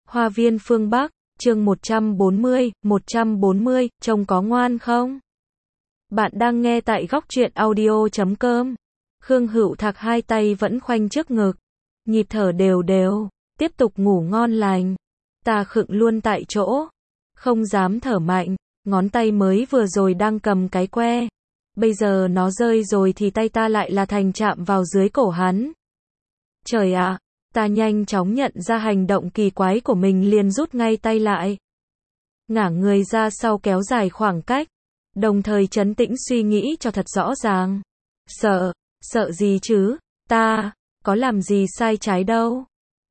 Hoa viên phương Bắc, chương 140, trông có ngoan không? Bạn đang nghe tại góc truyện audio.com. Khương Hữu Thạc hai tay vẫn khoanh trước ngực, nhịp thở đều đều, tiếp tục ngủ ngon lành. Ta khựng luôn tại chỗ, không dám thở mạnh, ngón tay mới vừa rồi đang cầm cái que. Bây giờ nó rơi rồi thì tay ta lại là thành chạm vào dưới cổ hắn. Trời ạ! Ta nhanh chóng nhận ra hành động kỳ quái của mình liền rút ngay tay lại. Ngả người ra sau kéo dài khoảng cách, đồng thời trấn tĩnh suy nghĩ cho thật rõ ràng. Sợ gì chứ, ta, có làm gì sai trái đâu.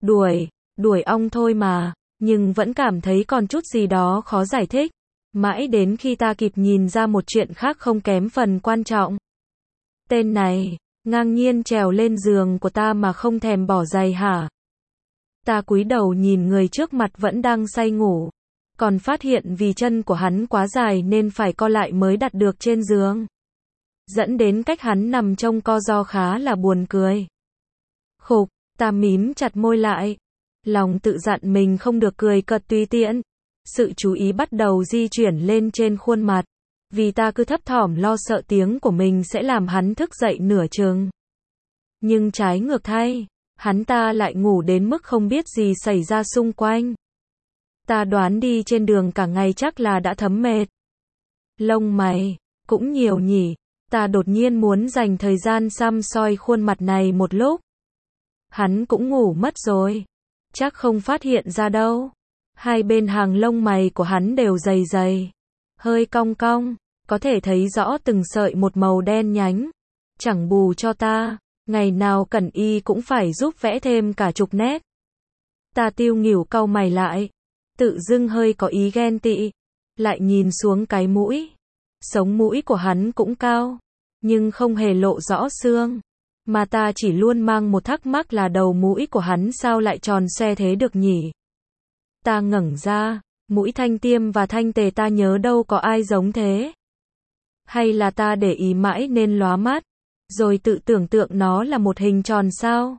Đuổi ong thôi mà, nhưng vẫn cảm thấy còn chút gì đó khó giải thích. Mãi đến khi ta kịp nhìn ra một chuyện khác không kém phần quan trọng. Tên này ngang nhiên trèo lên giường của ta mà không thèm bỏ giày hả? Ta cúi đầu nhìn người trước mặt vẫn đang say ngủ, còn phát hiện vì chân của hắn quá dài nên phải co lại mới đặt được trên giường, dẫn đến cách hắn nằm trông co ro khá là buồn cười. Khục, ta mím chặt môi lại, lòng tự dặn mình không được cười cợt tùy tiện. Sự chú ý bắt đầu di chuyển lên trên khuôn mặt, vì ta cứ thấp thỏm lo sợ tiếng của mình sẽ làm hắn thức dậy nửa chừng. Nhưng trái ngược thay, hắn ta lại ngủ đến mức không biết gì xảy ra xung quanh. Ta đoán đi trên đường cả ngày chắc là đã thấm mệt. Lông mày cũng nhiều nhỉ. Ta đột nhiên muốn dành thời gian săm soi khuôn mặt này một lúc. Hắn cũng ngủ mất rồi, chắc không phát hiện ra đâu. Hai bên hàng lông mày của hắn đều dày dày, hơi cong cong, có thể thấy rõ từng sợi một màu đen nhánh. Chẳng bù cho ta, ngày nào Cẩn Y cũng phải giúp vẽ thêm cả chục nét. Ta tiêu nghỉu cau mày lại, tự dưng hơi có ý ghen tị, lại nhìn xuống cái mũi. Sống mũi của hắn cũng cao, nhưng không hề lộ rõ xương. Mà ta chỉ luôn mang một thắc mắc là đầu mũi của hắn sao lại tròn xoe thế được nhỉ? Ta ngẩng ra, mũi Thanh Tiêm và Thanh Tề ta nhớ đâu có ai giống thế. Hay là ta để ý mãi nên lóa mắt, rồi tự tưởng tượng nó là một hình tròn sao?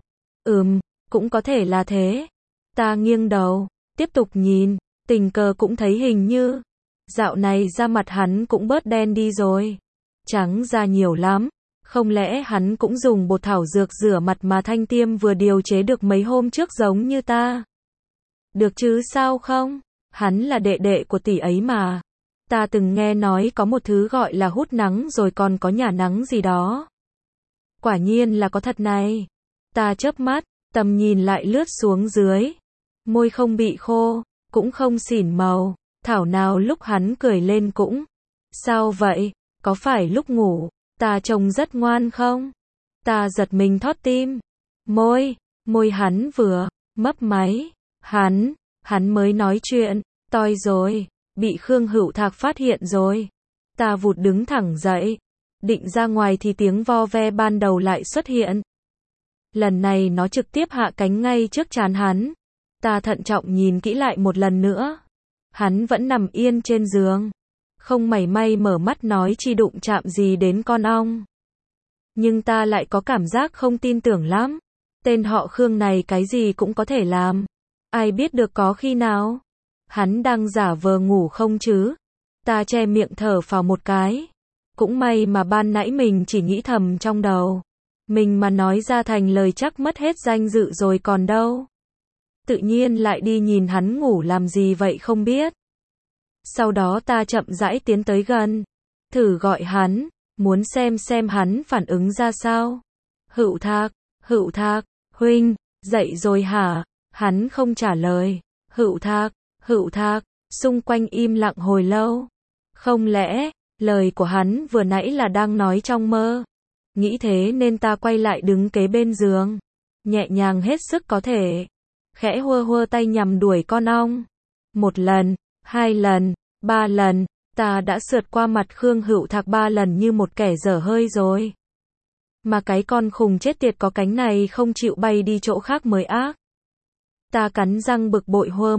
Cũng có thể là thế. Ta nghiêng đầu, tiếp tục nhìn, tình cờ cũng thấy hình như dạo này da mặt hắn cũng bớt đen đi rồi, trắng da nhiều lắm. Không lẽ hắn cũng dùng bột thảo dược rửa mặt mà Thanh Tiêm vừa điều chế được mấy hôm trước giống như ta? Được chứ sao không? Hắn là đệ đệ của tỷ ấy mà. Ta từng nghe nói có một thứ gọi là hút nắng rồi còn có nhả nắng gì đó. Quả nhiên là có thật này. Ta chớp mắt, tầm nhìn lại lướt xuống dưới. Môi không bị khô, cũng không xỉn màu. Thảo nào lúc hắn cười lên cũng. Sao vậy? Có phải lúc ngủ ta trông rất ngoan không? Ta giật mình thót tim. Môi hắn vừa mấp máy. Hắn mới nói chuyện. Toi rồi, bị Khương Hữu Thạc phát hiện rồi. Ta vụt đứng thẳng dậy, định ra ngoài thì tiếng vo ve ban đầu lại xuất hiện. Lần này nó trực tiếp hạ cánh ngay trước trán hắn. Ta thận trọng nhìn kỹ lại một lần nữa. Hắn vẫn nằm yên trên giường, không mảy may mở mắt nói chi đụng chạm gì đến con ong. Nhưng ta lại có cảm giác không tin tưởng lắm. Tên họ Khương này cái gì cũng có thể làm. Ai biết được có khi nào hắn đang giả vờ ngủ không chứ? Ta che miệng thở phào một cái. Cũng may mà ban nãy mình chỉ nghĩ thầm trong đầu. Mình mà nói ra thành lời chắc mất hết danh dự rồi còn đâu. Tự nhiên lại đi nhìn hắn ngủ làm gì vậy không biết. Sau đó ta chậm rãi tiến tới gần, thử gọi hắn, muốn xem hắn phản ứng ra sao. Hữu Thạc, huynh, dậy rồi hả? Hắn không trả lời. Hữu Thạc, xung quanh im lặng hồi lâu. Không lẽ, lời của hắn vừa nãy là đang nói trong mơ? Nghĩ thế nên ta quay lại đứng kế bên giường, nhẹ nhàng hết sức có thể, khẽ hua tay nhằm đuổi con ong. 1 lần, 2 lần, 3 lần, ta đã sượt qua mặt Khương Hữu Thạc 3 lần như một kẻ dở hơi rồi. Mà cái con khùng chết tiệt có cánh này không chịu bay đi chỗ khác mới ác. Ta cắn răng bực bội hua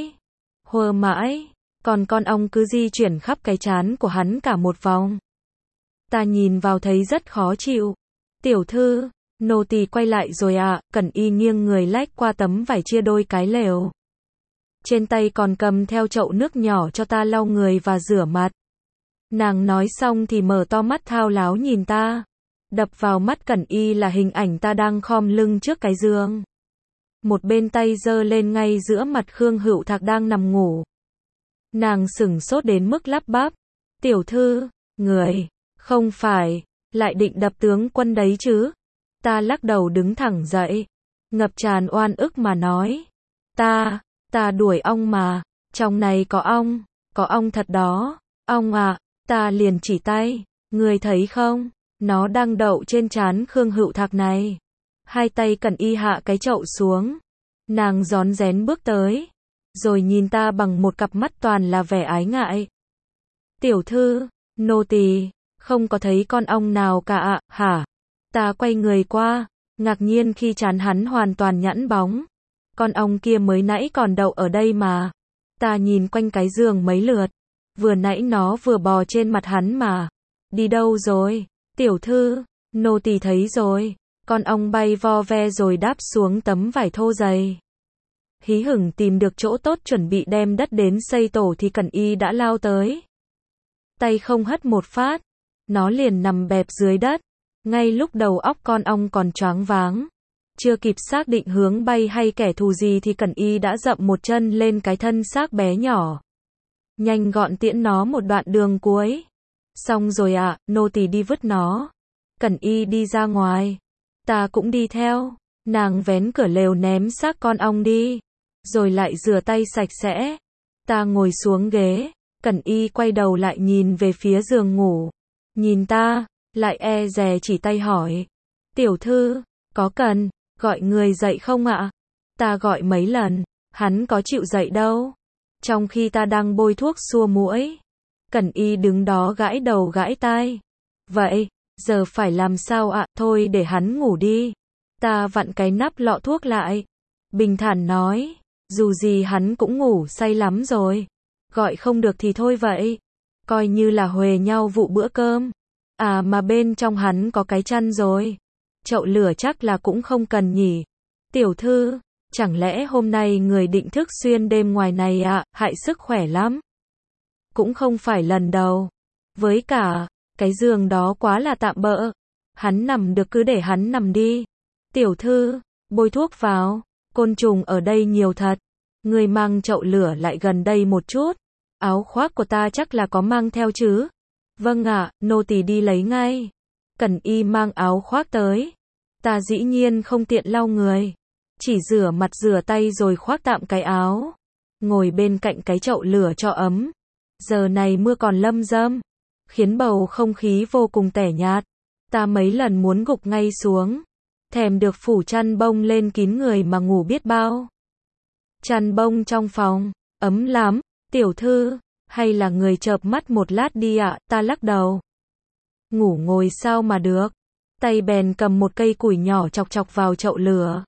mãi, còn con ong cứ di chuyển khắp cái trán của hắn cả một vòng. Ta nhìn vào thấy rất khó chịu. Tiểu thư, nô tỳ quay lại rồi ạ. Cẩn Y nghiêng người lách qua tấm vải chia đôi cái lều. trên tay còn cầm theo chậu nước nhỏ cho ta lau người và rửa mặt. Nàng nói xong thì mở to mắt thao láo nhìn ta. Đập vào mắt Cẩn Y là hình ảnh ta đang khom lưng trước cái giường. Một bên tay giơ lên ngay giữa mặt Khương Hữu Thạc đang nằm ngủ. Nàng sửng sốt đến mức lắp bắp. Tiểu thư, người, không phải, lại định đập tướng quân đấy chứ? Ta lắc đầu đứng thẳng dậy, ngập tràn oan ức mà nói. Ta đuổi ong mà, trong này có ong thật đó, ong à, ta liền chỉ tay, người thấy không, nó đang đậu trên trán Khương Hữu Thạc này. Hai tay Cẩn Y hạ cái chậu xuống, nàng rón rén bước tới, rồi nhìn ta bằng một cặp mắt toàn là vẻ ái ngại. Tiểu thư, nô tỳ không có thấy con ong nào cả ạ, hả? Ta quay người qua, ngạc nhiên khi trán hắn hoàn toàn nhẵn bóng. Con ong kia mới nãy còn đậu ở đây mà. Ta nhìn quanh cái giường mấy lượt, vừa nãy nó vừa bò trên mặt hắn mà. Đi đâu rồi? Tiểu thư, nô tỳ thấy rồi. Con ong bay vo ve rồi đáp xuống tấm vải thô dày. Hí hửng tìm được chỗ tốt chuẩn bị đem đất đến xây tổ thì Cẩn Y đã lao tới. Tay không hất một phát, nó liền nằm bẹp dưới đất. Ngay lúc đầu óc con ong còn choáng váng, chưa kịp xác định hướng bay hay kẻ thù gì thì Cẩn Y đã dậm một chân lên cái thân xác bé nhỏ. Nhanh gọn tiễn nó một đoạn đường cuối. Xong rồi ạ, nô tỳ đi vứt nó. Cẩn Y đi ra ngoài. Ta cũng đi theo. Nàng vén cửa lều ném xác con ong đi. Rồi lại rửa tay sạch sẽ. Ta ngồi xuống ghế. Cẩn Y quay đầu lại nhìn về phía giường ngủ. Nhìn ta, lại e dè chỉ tay hỏi. Tiểu thư, có cần gọi người dậy không ạ? Ta gọi mấy lần, hắn có chịu dậy đâu. Trong khi ta đang bôi thuốc xua muỗi, Cẩn Y đứng đó gãi đầu gãi tai. Vậy, giờ phải làm sao ạ? Thôi để hắn ngủ đi. Ta vặn cái nắp lọ thuốc lại. Bình thản nói, dù gì hắn cũng ngủ say lắm rồi. Gọi không được thì thôi vậy. Coi như là huề nhau vụ bữa cơm. À mà bên trong hắn có cái chăn rồi. Chậu lửa chắc là cũng không cần nhỉ. Tiểu thư, chẳng lẽ hôm nay người định thức xuyên đêm ngoài này ạ, hại sức khỏe lắm. Cũng không phải lần đầu. Với cả, cái giường đó quá là tạm bợ. Hắn nằm được cứ để hắn nằm đi. Tiểu thư, bôi thuốc vào, côn trùng ở đây nhiều thật. Người mang chậu lửa lại gần đây một chút. Áo khoác của ta chắc là có mang theo chứ? Vâng ạ, nô tỳ đi lấy ngay. Cẩn Y mang áo khoác tới. Ta dĩ nhiên không tiện lau người. Chỉ rửa mặt rửa tay rồi khoác tạm cái áo. Ngồi bên cạnh cái chậu lửa cho ấm. Giờ này mưa còn lâm râm, khiến bầu không khí vô cùng tẻ nhạt. Ta mấy lần muốn gục ngay xuống. Thèm được phủ chăn bông lên kín người mà ngủ biết bao. Chăn bông trong phòng, ấm lắm. Tiểu thư, hay là người chợp mắt một lát đi ạ, ta lắc đầu. Ngủ ngồi sao mà được. Tay bèn cầm một cây củi nhỏ chọc chọc vào chậu lửa.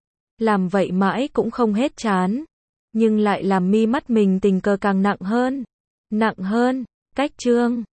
Làm vậy mãi cũng không hết chán. Nhưng lại làm mi mắt mình tình cờ càng nặng hơn. Nặng hơn, cách chương.